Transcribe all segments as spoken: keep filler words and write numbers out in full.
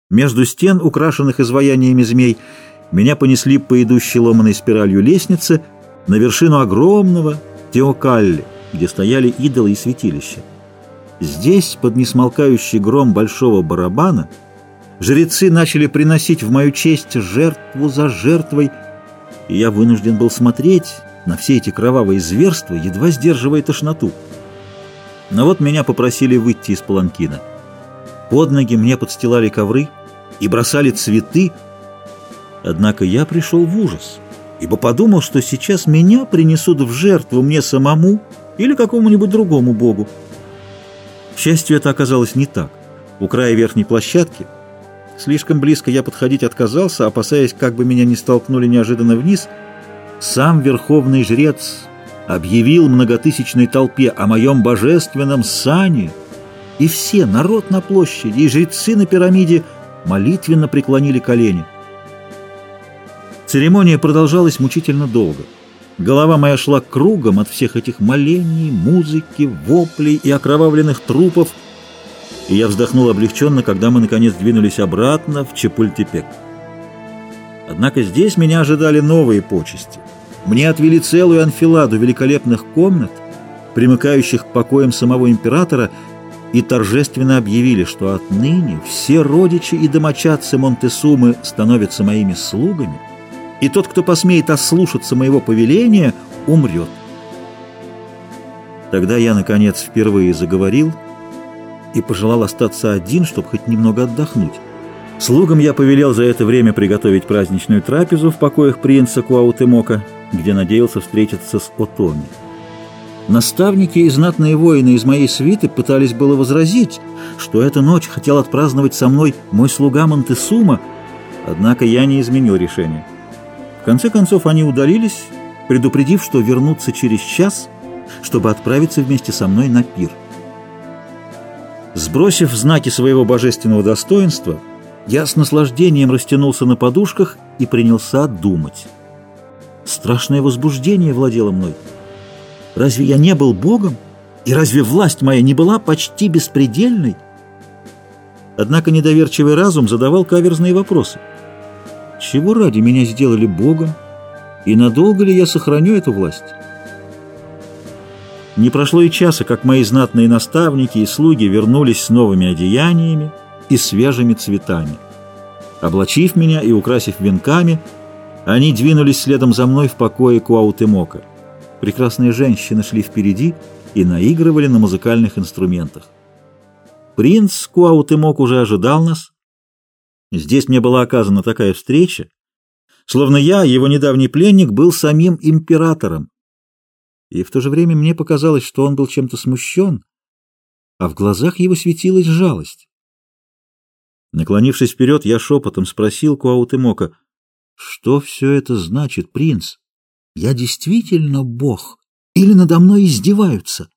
Между стен, украшенных изваяниями змей, меня понесли по идущей ломаной спиралью лестнице на вершину огромного Теокалли, где стояли идолы и святилища. Здесь, под несмолкающий гром большого барабана, жрецы начали приносить в мою честь жертву за жертвой, и я вынужден был смотреть на все эти кровавые зверства, едва сдерживая тошноту. Но вот меня попросили выйти из паланкина. Под ноги мне подстилали ковры и бросали цветы, однако я пришел в ужас, ибо подумал, что сейчас меня принесут в жертву мне самому или какому-нибудь другому богу. К счастью, это оказалось не так. У края верхней площадки, слишком близко я подходить отказался, опасаясь, как бы меня не столкнули неожиданно вниз, сам верховный жрец объявил многотысячной толпе о моем божественном сане, и все, народ на площади и жрецы на пирамиде, молитвенно преклонили колени. Церемония продолжалась мучительно долго. Голова моя шла кругом от всех этих молений, музыки, воплей и окровавленных трупов, и я вздохнул облегченно, когда мы наконец двинулись обратно в Чепультепек. Однако здесь меня ожидали новые почести. Мне отвели целую анфиладу великолепных комнат, примыкающих к покоям самого императора, и торжественно объявили, что отныне все родичи и домочадцы Монтесумы становятся моими слугами, и тот, кто посмеет ослушаться моего повеления, умрет. Тогда я, наконец, впервые заговорил и пожелал остаться один, чтобы хоть немного отдохнуть. Слугам я повелел за это время приготовить праздничную трапезу в покоях принца Куаутемока, где надеялся встретиться с Отоми. Наставники и знатные воины из моей свиты пытались было возразить, что эту ночь хотел отпраздновать со мной мой слуга Монтесума, однако я не изменил решение. В конце концов они удалились, предупредив, что вернутся через час, чтобы отправиться вместе со мной на пир. Сбросив знаки своего божественного достоинства, я с наслаждением растянулся на подушках и принялся думать. Страшное возбуждение владело мной. Разве я не был Богом? И разве власть моя не была почти беспредельной? Однако недоверчивый разум задавал каверзные вопросы. Чего ради меня сделали Богом? И надолго ли я сохраню эту власть? Не прошло и часа, как мои знатные наставники и слуги вернулись с новыми одеяниями и свежими цветами. Облачив меня и украсив венками, они двинулись следом за мной в покое Куаутемока. Прекрасные женщины шли впереди и наигрывали на музыкальных инструментах. Принц Куаутемок уже ожидал нас. Здесь мне была оказана такая встреча, словно я, его недавний пленник, был самим императором. И в то же время мне показалось, что он был чем-то смущен, а в глазах его светилась жалость. Наклонившись вперед, я шепотом спросил Куаутемока: «Что все это значит, принц? Я действительно Бог? Или надо мной издеваются?»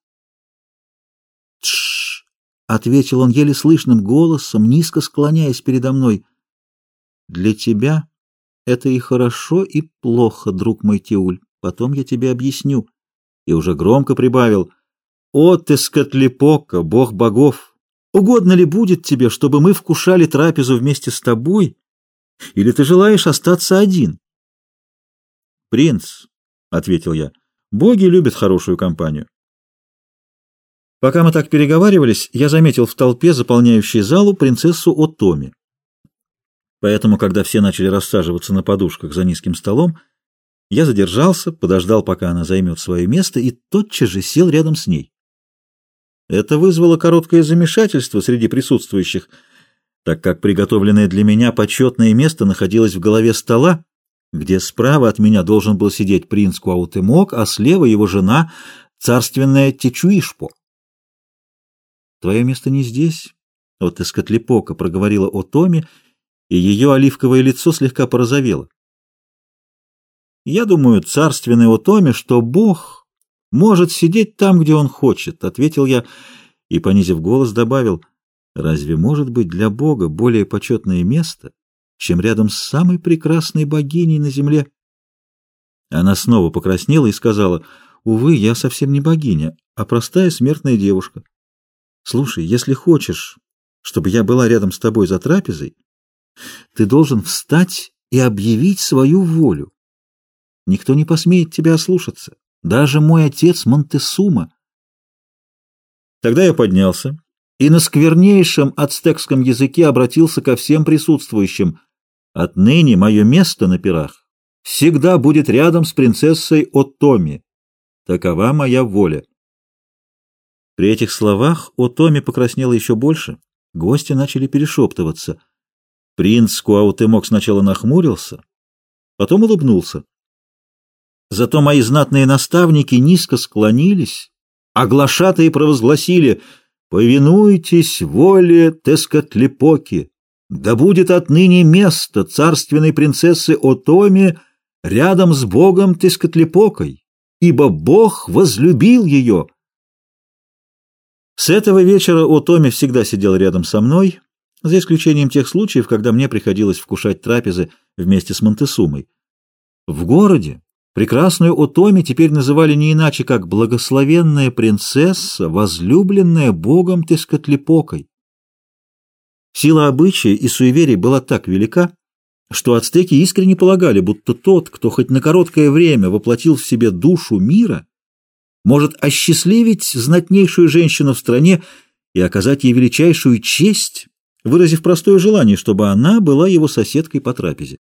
«Тш!» — ответил он еле слышным голосом, низко склоняясь передо мной. «Для тебя это и хорошо, и плохо, друг мой Тиуль. Потом я тебе объясню». И уже громко прибавил: «О, Тескатлипока, бог богов! Угодно ли будет тебе, чтобы мы вкушали трапезу вместе с тобой, или ты желаешь остаться один?» «Принц», — ответил я, — «боги любят хорошую компанию». Пока мы так переговаривались, я заметил в толпе, заполняющей залу, принцессу Отоми. Поэтому, когда все начали рассаживаться на подушках за низким столом, я задержался, подождал, пока она займет свое место, и тотчас же сел рядом с ней. Это вызвало короткое замешательство среди присутствующих, так как приготовленное для меня почетное место находилось в голове стола, где справа от меня должен был сидеть принц Куаутемок, а слева его жена, царственная Течуишпо. «Твое место не здесь, от Тескатлипока», — проговорила Отоми, и ее оливковое лицо слегка порозовело. «Я думаю, царственный Отоми, что Бог может сидеть там, где он хочет», — ответил я и, понизив голос, добавил: «Разве может быть для Бога более почетное место, чем рядом с самой прекрасной богиней на земле?» Она снова покраснела и сказала: «Увы, я совсем не богиня, а простая смертная девушка. Слушай, если хочешь, чтобы я была рядом с тобой за трапезой, Ты должен встать и объявить свою волю. Никто не посмеет тебя ослушаться, даже мой отец Монтесума. Тогда я поднялся и на сквернейшем ацтекском языке обратился ко всем присутствующим. Отныне мое место на пирах всегда будет рядом с принцессой Отоми. Такова моя воля. При этих словах Отоми покраснела еще больше. Гости начали перешептываться. Принц Куаутемок сначала нахмурился, потом улыбнулся. Зато мои знатные наставники низко склонились, а глашатые провозгласили: «Повинуйтесь воле Тескатлипоки! Да будет отныне место царственной принцессы Отоми рядом с богом Тескатлипокой, ибо бог возлюбил ее». С этого вечера Отоми всегда сидел рядом со мной, за исключением тех случаев, когда мне приходилось вкушать трапезы вместе с Монтесумой. В городе прекрасную Отоми теперь называли не иначе, как благословенная принцесса, возлюбленная богом Тескатлипокой. Сила обычая и суеверий была так велика, что ацтеки искренне полагали, будто тот, кто хоть на короткое время воплотил в себе душу мира, может осчастливить знатнейшую женщину в стране и оказать ей величайшую честь, выразив простое желание, чтобы она была его соседкой по трапезе.